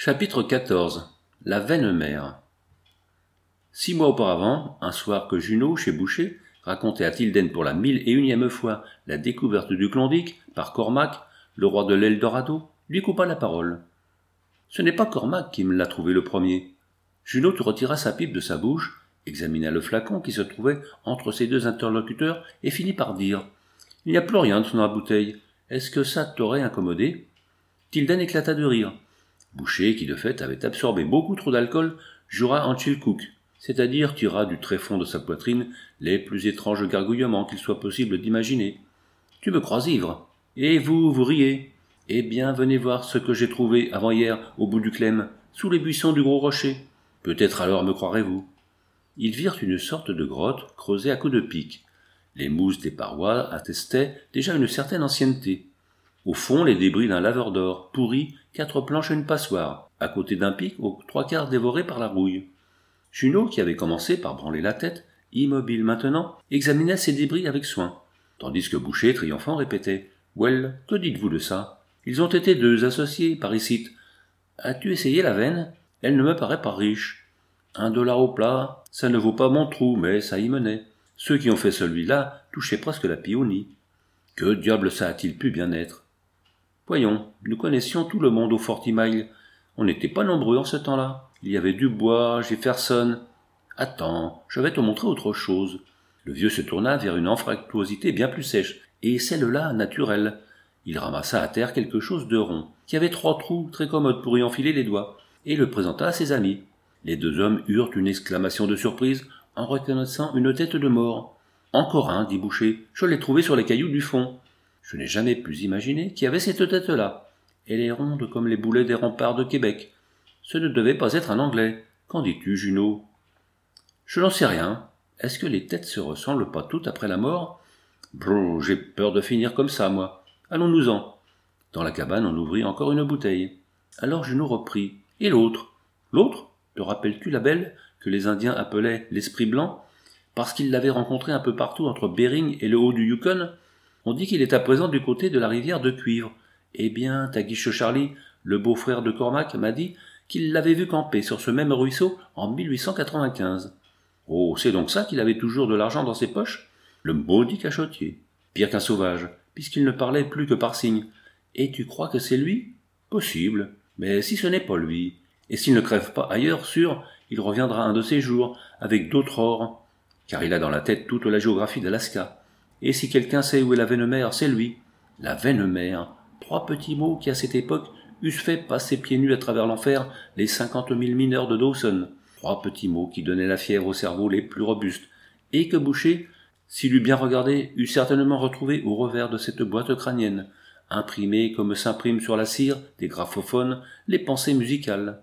Chapitre 14. La veine mère. 6 mois auparavant, un soir que Junot, chez Boucher, racontait à Tilden pour la 1001e fois la découverte du Klondike par Cormac, le roi de l'Eldorado, lui coupa la parole. « Ce n'est pas Cormac qui me l'a trouvé le premier. » Junot retira sa pipe de sa bouche, examina le flacon qui se trouvait entre ses deux interlocuteurs et finit par dire « Il n'y a plus rien dans la bouteille. Est-ce que ça t'aurait incommodé ?» Tilden éclata de rire. Boucher, qui de fait avait absorbé beaucoup trop d'alcool, jura en Chilcoot, c'est-à-dire tira du tréfonds de sa poitrine les plus étranges gargouillements qu'il soit possible d'imaginer. « Tu me crois ivre. Et vous riez. Eh bien, venez voir ce que j'ai trouvé avant-hier au bout du Clem, sous les buissons du Gros Rocher. Peut-être alors me croirez-vous. » Ils virent une sorte de grotte creusée à coups de pic. Les mousses des parois attestaient déjà une certaine ancienneté. Au fond, les débris d'un laveur d'or, pourri, 4 planches et une passoire, à côté d'un pic aux 3/4 dévoré par la rouille. Junot, qui avait commencé par branler la tête, immobile maintenant, examinait ces débris avec soin, tandis que Boucher, triomphant, répétait « Well, que dites-vous de ça? Ils ont été 2 associés, par ici. As-tu essayé la veine? Elle ne me paraît pas riche. $1 au plat, ça ne vaut pas mon trou, mais ça y menait. Ceux qui ont fait celui-là touchaient presque la pionie. Que diable ça a-t-il pu bien être? Voyons, nous connaissions tout le monde au Forty-Mile. On n'était pas nombreux en ce temps-là. Il y avait Dubois, Jefferson. Attends, je vais te montrer autre chose. » Le vieux se tourna vers une anfractuosité bien plus sèche, et celle-là naturelle. Il ramassa à terre quelque chose de rond, qui avait 3 trous très commodes pour y enfiler les doigts, et le présenta à ses amis. Les 2 hommes eurent une exclamation de surprise en reconnaissant une tête de mort. « Encore un, dit Boucher, je l'ai trouvé sur les cailloux du fond. Je n'ai jamais pu imaginer qui avait cette tête-là. Elle est ronde comme les boulets des remparts de Québec. Ce ne devait pas être un Anglais. Qu'en dis-tu, Junot? »« Je n'en sais rien. Est-ce que les têtes se ressemblent pas toutes après la mort? Brrr, j'ai peur de finir comme ça, moi. Allons-nous-en. » Dans la cabane, on ouvrit encore une bouteille. Alors Junot reprit. « Et l'autre? L'autre? Te rappelles-tu la belle que les Indiens appelaient l'Esprit Blanc, parce qu'ils l'avaient rencontré un peu partout entre Bering et le haut du Yukon? On dit qu'il est à présent du côté de la rivière de Cuivre. Eh bien, Taguiche Charlie, le beau-frère de Cormac, m'a dit qu'il l'avait vu camper sur ce même ruisseau en 1895. Oh, c'est donc ça qu'il avait toujours de l'argent dans ses poches? Le maudit cachotier. Pire qu'un sauvage, puisqu'il ne parlait plus que par signes. Et tu crois que c'est lui? Possible. Mais si ce n'est pas lui, et s'il ne crève pas ailleurs, sûr, il reviendra un de ces jours, avec d'autres ors, car il a dans la tête toute la géographie d'Alaska. Et si quelqu'un sait où est la veine mère, c'est lui. La veine mère. 3 petits mots qui, à cette époque, eussent fait passer pieds nus à travers l'enfer les 50 000 mineurs de Dawson. 3 petits mots qui donnaient la fièvre aux cerveaux les plus robustes, et que Boucher, s'il eût bien regardé, eût certainement retrouvé au revers de cette boîte crânienne, imprimée comme s'impriment sur la cire des graphophones les pensées musicales.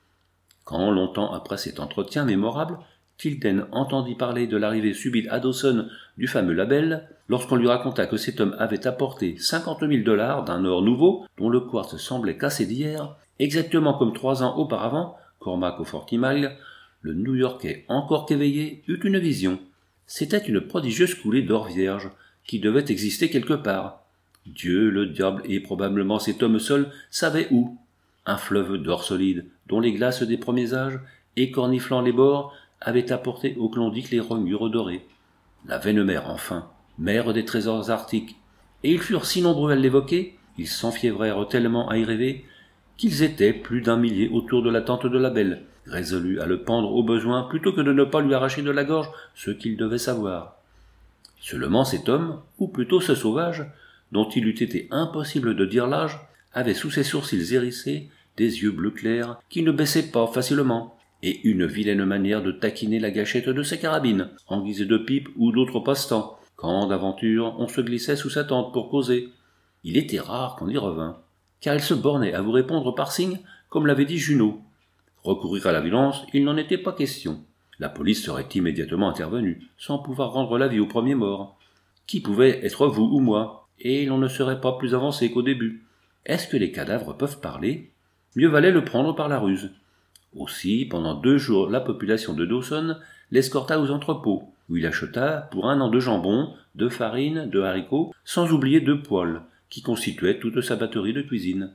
Quand, longtemps après cet entretien mémorable, Tilden entendit parler de l'arrivée subite à Dawson du fameux label, lorsqu'on lui raconta que cet homme avait apporté $50 000 d'un or nouveau, dont le quartz semblait cassé d'hier, exactement comme 3 ans auparavant, Cormac au Forty-Mile, le New-Yorkais encore qu'éveillé eut une vision. C'était une prodigieuse coulée d'or vierge, qui devait exister quelque part. Dieu, le diable et probablement cet homme seul savaient où. Un fleuve d'or solide, dont les glaces des premiers âges, écorniflant les bords, avait apporté au Klondike les rognures dorées. La veine mère, enfin, mère des trésors arctiques. Et ils furent si nombreux à l'évoquer, ils s'enfiévrèrent tellement à y rêver, qu'ils étaient plus d'1 millier autour de la tente de la belle, résolus à le pendre au besoin plutôt que de ne pas lui arracher de la gorge ce qu'il devait savoir. Seulement cet homme, ou plutôt ce sauvage, dont il eût été impossible de dire l'âge, avait sous ses sourcils hérissés des yeux bleu clair qui ne baissaient pas facilement, et une vilaine manière de taquiner la gâchette de sa carabine, en guise de pipe ou d'autres passe-temps, quand d'aventure on se glissait sous sa tente pour causer. Il était rare qu'on y revînt, car il se bornait à vous répondre par signe, comme l'avait dit Junot. Recourir à la violence, il n'en était pas question. La police serait immédiatement intervenue, sans pouvoir rendre la vie au premier mort. Qui pouvait être vous ou moi, et l'on ne serait pas plus avancé qu'au début. Est-ce que les cadavres peuvent parler? Mieux valait le prendre par la ruse. Aussi, pendant 2 jours, la population de Dawson l'escorta aux entrepôts, où il acheta pour 1 an de jambon, de farine, de haricots, sans oublier 2 poêles, qui constituaient toute sa batterie de cuisine.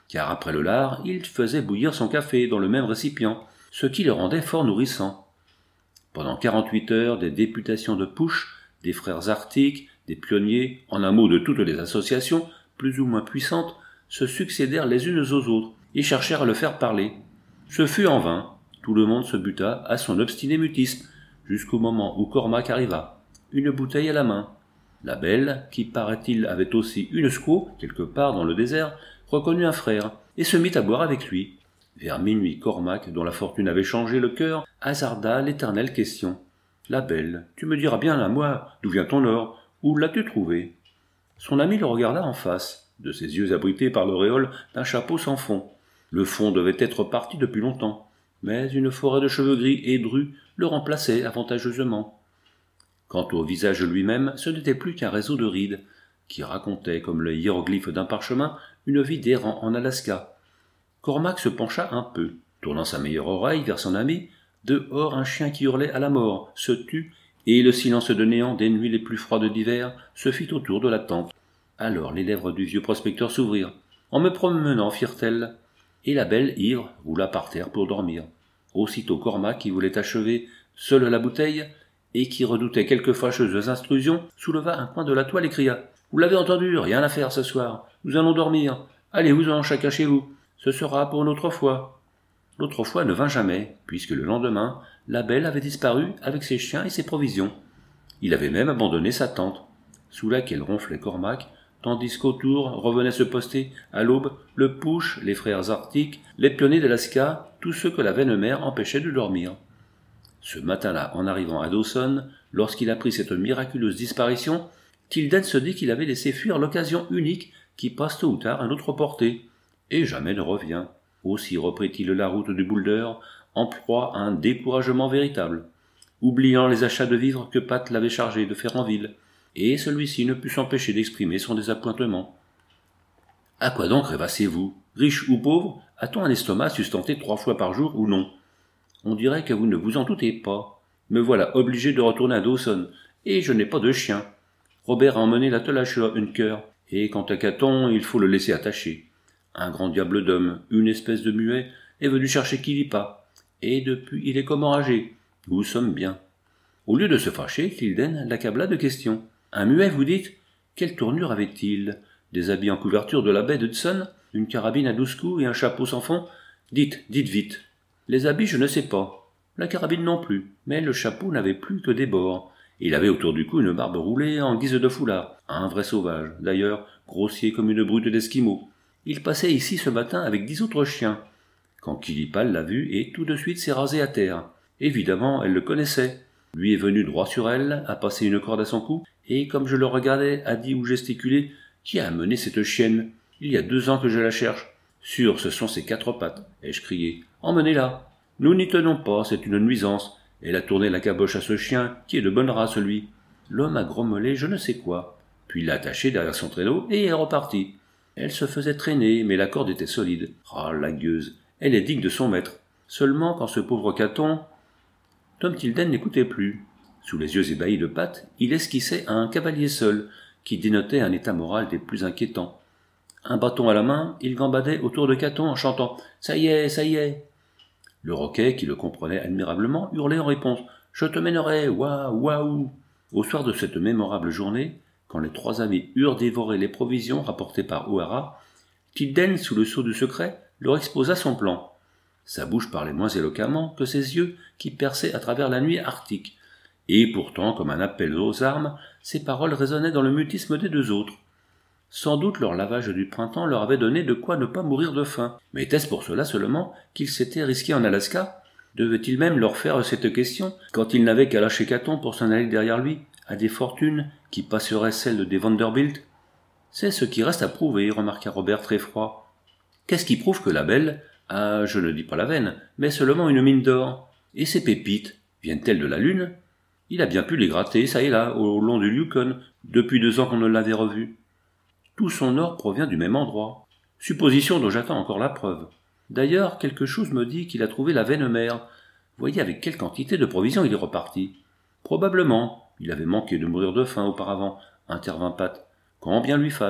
car après le lard, il faisait bouillir son café dans le même récipient, ce qui le rendait fort nourrissant. Pendant 48 heures, des députations de Pouche, des frères arctiques, des pionniers, en un mot de toutes les associations, plus ou moins puissantes, se succédèrent les unes aux autres et cherchèrent à le faire parler. Ce fut en vain. Tout le monde se buta à son obstiné mutisme, jusqu'au moment où Cormac arriva, une bouteille à la main. La belle, qui paraît-il avait aussi une squaw, quelque part dans le désert, reconnut un frère, et se mit à boire avec lui. Vers minuit, Cormac, dont la fortune avait changé le cœur, hasarda l'éternelle question. « La belle, tu me diras bien à moi, d'où vient ton or? Où l'as-tu trouvé ?» Son ami le regarda en face, de ses yeux abrités par l'auréole d'un chapeau sans fond. Le fond devait être parti depuis longtemps, mais une forêt de cheveux gris et drus le remplaçait avantageusement. Quant au visage lui-même, ce n'était plus qu'un réseau de rides, qui racontait, comme le hiéroglyphe d'un parchemin, une vie d'errant en Alaska. Cormac se pencha un peu, tournant sa meilleure oreille vers son ami. Dehors, un chien qui hurlait à la mort se tut, et le silence de néant des nuits les plus froides d'hiver se fit autour de la tente. Alors les lèvres du vieux prospecteur s'ouvrirent. « En me promenant, firent-elles. » Et la belle, ivre, roula par terre pour dormir. Aussitôt Cormac, qui voulait achever seul la bouteille, et qui redoutait quelques fâcheuses intrusions, souleva un coin de la toile et cria « Vous l'avez entendu, rien à faire ce soir. Nous allons dormir. Allez-vous-en, chacun chez vous. Ce sera pour une autre fois. » L'autre fois ne vint jamais, puisque le lendemain, la belle avait disparu avec ses chiens et ses provisions. Il avait même abandonné sa tente, sous laquelle ronflait Cormac, tandis qu'autour revenaient se poster, à l'aube, le Pouche, les frères arctiques, les pionniers d'Alaska, tous ceux que la veine mère empêchait de dormir. Ce matin-là, en arrivant à Dawson, lorsqu'il apprit cette miraculeuse disparition, Tilden se dit qu'il avait laissé fuir l'occasion unique qui passe tôt ou tard à notre portée, et jamais ne revient. Aussi reprit-il la route du Boulder, en proie à un découragement véritable, oubliant les achats de vivres que Pat l'avait chargé de faire en ville, et celui-ci ne put s'empêcher d'exprimer son désappointement. « À quoi donc rêvassez-vous? Riche ou pauvre, a-t-on un estomac sustenté 3 fois par jour ou non? On dirait que vous ne vous en doutez pas. Me voilà obligé de retourner à Dawson, et je n'ai pas de chien. Robert a emmené l'attelage sur Hunker, et quant à Caton, il faut le laisser attacher. Un grand diable d'homme, une espèce de muet, est venu chercher Kilipa, et depuis il est comme enragé. Nous sommes bien. » Au lieu de se fâcher, Tilden l'accabla de questions. « Un muet, vous dites? Quelle tournure avait-il? Des habits en couverture de la baie d'Hudson, une carabine à 12 coups et un chapeau sans fond? Dites vite. » Les habits, je ne sais pas. La carabine non plus, mais le chapeau n'avait plus que des bords. Il avait autour du cou une barbe roulée en guise de foulard. Un vrai sauvage, d'ailleurs, grossier comme une brute d'esquimau. Il passait ici ce matin avec 10 autres chiens. Quand Kilipal l'a vu et tout de suite s'est rasé à terre. Évidemment, elle le connaissait. Lui est venu droit sur elle, a passé une corde à son cou, et comme je le regardais, a dit ou gesticulé « Qui a amené cette chienne? Il y a 2 ans que je la cherche. »« Sûr, ce sont ses 4 pattes, ai-je crié. Emmenez-la. Nous n'y tenons pas, c'est une nuisance. Elle a tourné la caboche à ce chien, qui est de bonne race, lui. » L'homme a grommelé je ne sais quoi, puis l'a attachée derrière son traîneau et est reparti. Elle se faisait traîner, mais la corde était solide. Ah, la gueuse, elle est digne de son maître. Seulement, quand ce pauvre Caton... Tom Tilden n'écoutait plus. Sous les yeux ébahis de Pat, il esquissait à un cavalier seul, qui dénotait un état moral des plus inquiétants. Un bâton à la main, il gambadait autour de Caton en chantant « Ça y est, ça y est !» Le Roquet, qui le comprenait admirablement, hurlait en réponse « Je te mènerai, waouh, waouh !» Au soir de cette mémorable journée, quand les 3 amis eurent dévoré les provisions rapportées par O'Hara, Tilden, sous le sceau du secret, leur exposa son plan. Sa bouche parlait moins éloquemment que ses yeux qui perçaient à travers la nuit arctique, et pourtant, comme un appel aux armes, ses paroles résonnaient dans le mutisme des 2 autres. Sans doute leur lavage du printemps leur avait donné de quoi ne pas mourir de faim, mais était-ce pour cela seulement qu'ils s'étaient risqués en Alaska? Devait-il même leur faire cette question, quand il n'avait qu'à lâcher Caton pour s'en aller derrière lui, à des fortunes qui passeraient celles des Vanderbilt? C'est ce qui reste à prouver, remarqua Robert très froid. Qu'est-ce qui prouve que la belle a, je ne dis pas la veine, mais seulement une mine d'or? Et ces pépites, viennent-elles de la Lune? Il a bien pu les gratter, ça et là, au long du Yukon, depuis 2 ans qu'on ne l'avait revu. Tout son or provient du même endroit. Supposition dont j'attends encore la preuve. D'ailleurs, quelque chose me dit qu'il a trouvé la veine mère. Voyez avec quelle quantité de provisions il est reparti. Probablement, il avait manqué de mourir de faim auparavant, intervint Pat. Quand bien lui fasse.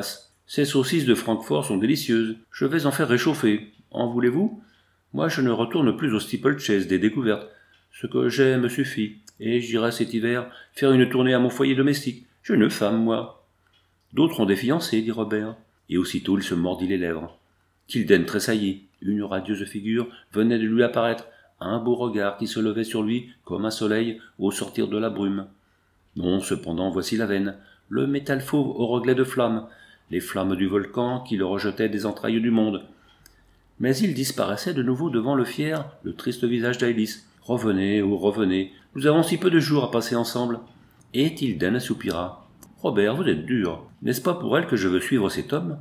Ces saucisses de Francfort sont délicieuses. Je vais en faire réchauffer. En voulez-vous? Moi, je ne retourne plus au steeplechase des découvertes. Ce que j'ai me suffit. Et j'irai cet hiver faire une tournée à mon foyer domestique. J'ai une femme, moi. D'autres ont des fiancés, dit Robert. Et aussitôt il se mordit les lèvres. Tilden tressaillit. Une radieuse figure venait de lui apparaître, un beau regard qui se levait sur lui comme un soleil au sortir de la brume. Non, cependant, voici la veine, le métal fauve au reglet de flammes, les flammes du volcan qui le rejetaient des entrailles du monde. Mais il disparaissait de nouveau devant le fier, le triste visage d'Alice. Revenez, oh revenez, nous avons si peu de jours à passer ensemble. Et Tilden soupira. Robert, vous êtes dur. N'est-ce pas pour elle que je veux suivre cet homme?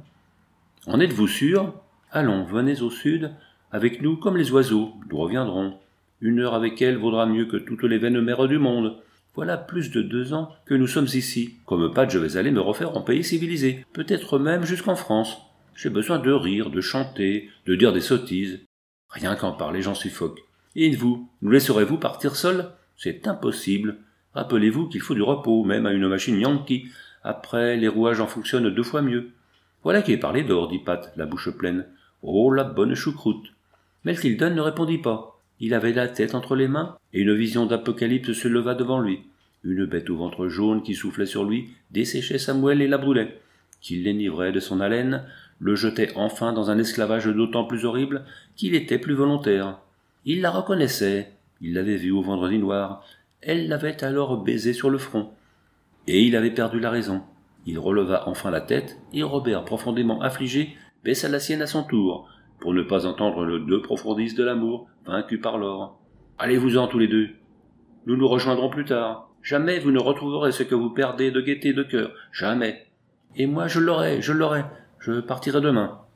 En êtes-vous sûr? Allons, venez au sud, avec nous comme les oiseaux, nous reviendrons. 1 heure avec elle vaudra mieux que toutes les vaines mères du monde. Voilà plus de 2 ans que nous sommes ici. Comme Pat, je vais aller me refaire en pays civilisé, peut-être même jusqu'en France. J'ai besoin de rire, de chanter, de dire des sottises. Rien qu'en parler, j'en suffoque. Et vous, nous laisserez-vous partir seul? C'est impossible. Rappelez-vous qu'il faut du repos, même à une machine Yankee. Après, les rouages en fonctionnent 2 fois mieux. Voilà qui est parlé d'or, dit Pat, la bouche pleine. Oh, la bonne choucroute! Mais Tilden ne répondit pas. Il avait la tête entre les mains, et une vision d'apocalypse se leva devant lui. Une bête au ventre jaune qui soufflait sur lui desséchait sa moelle et la brûlait, qu'il l'enivrait de son haleine, le jetait enfin dans un esclavage d'autant plus horrible qu'il était plus volontaire. Il la reconnaissait, il l'avait vue au vendredi noir, elle l'avait alors baisé sur le front. Et il avait perdu la raison. Il releva enfin la tête, et Robert, profondément affligé, baissa la sienne à son tour, pour ne pas entendre le De Profundis de l'amour, vaincu par l'or. Allez-vous-en tous les deux. Nous nous rejoindrons plus tard. Jamais vous ne retrouverez ce que vous perdez de gaieté de cœur. Jamais. Et moi je l'aurai. Je partirai demain.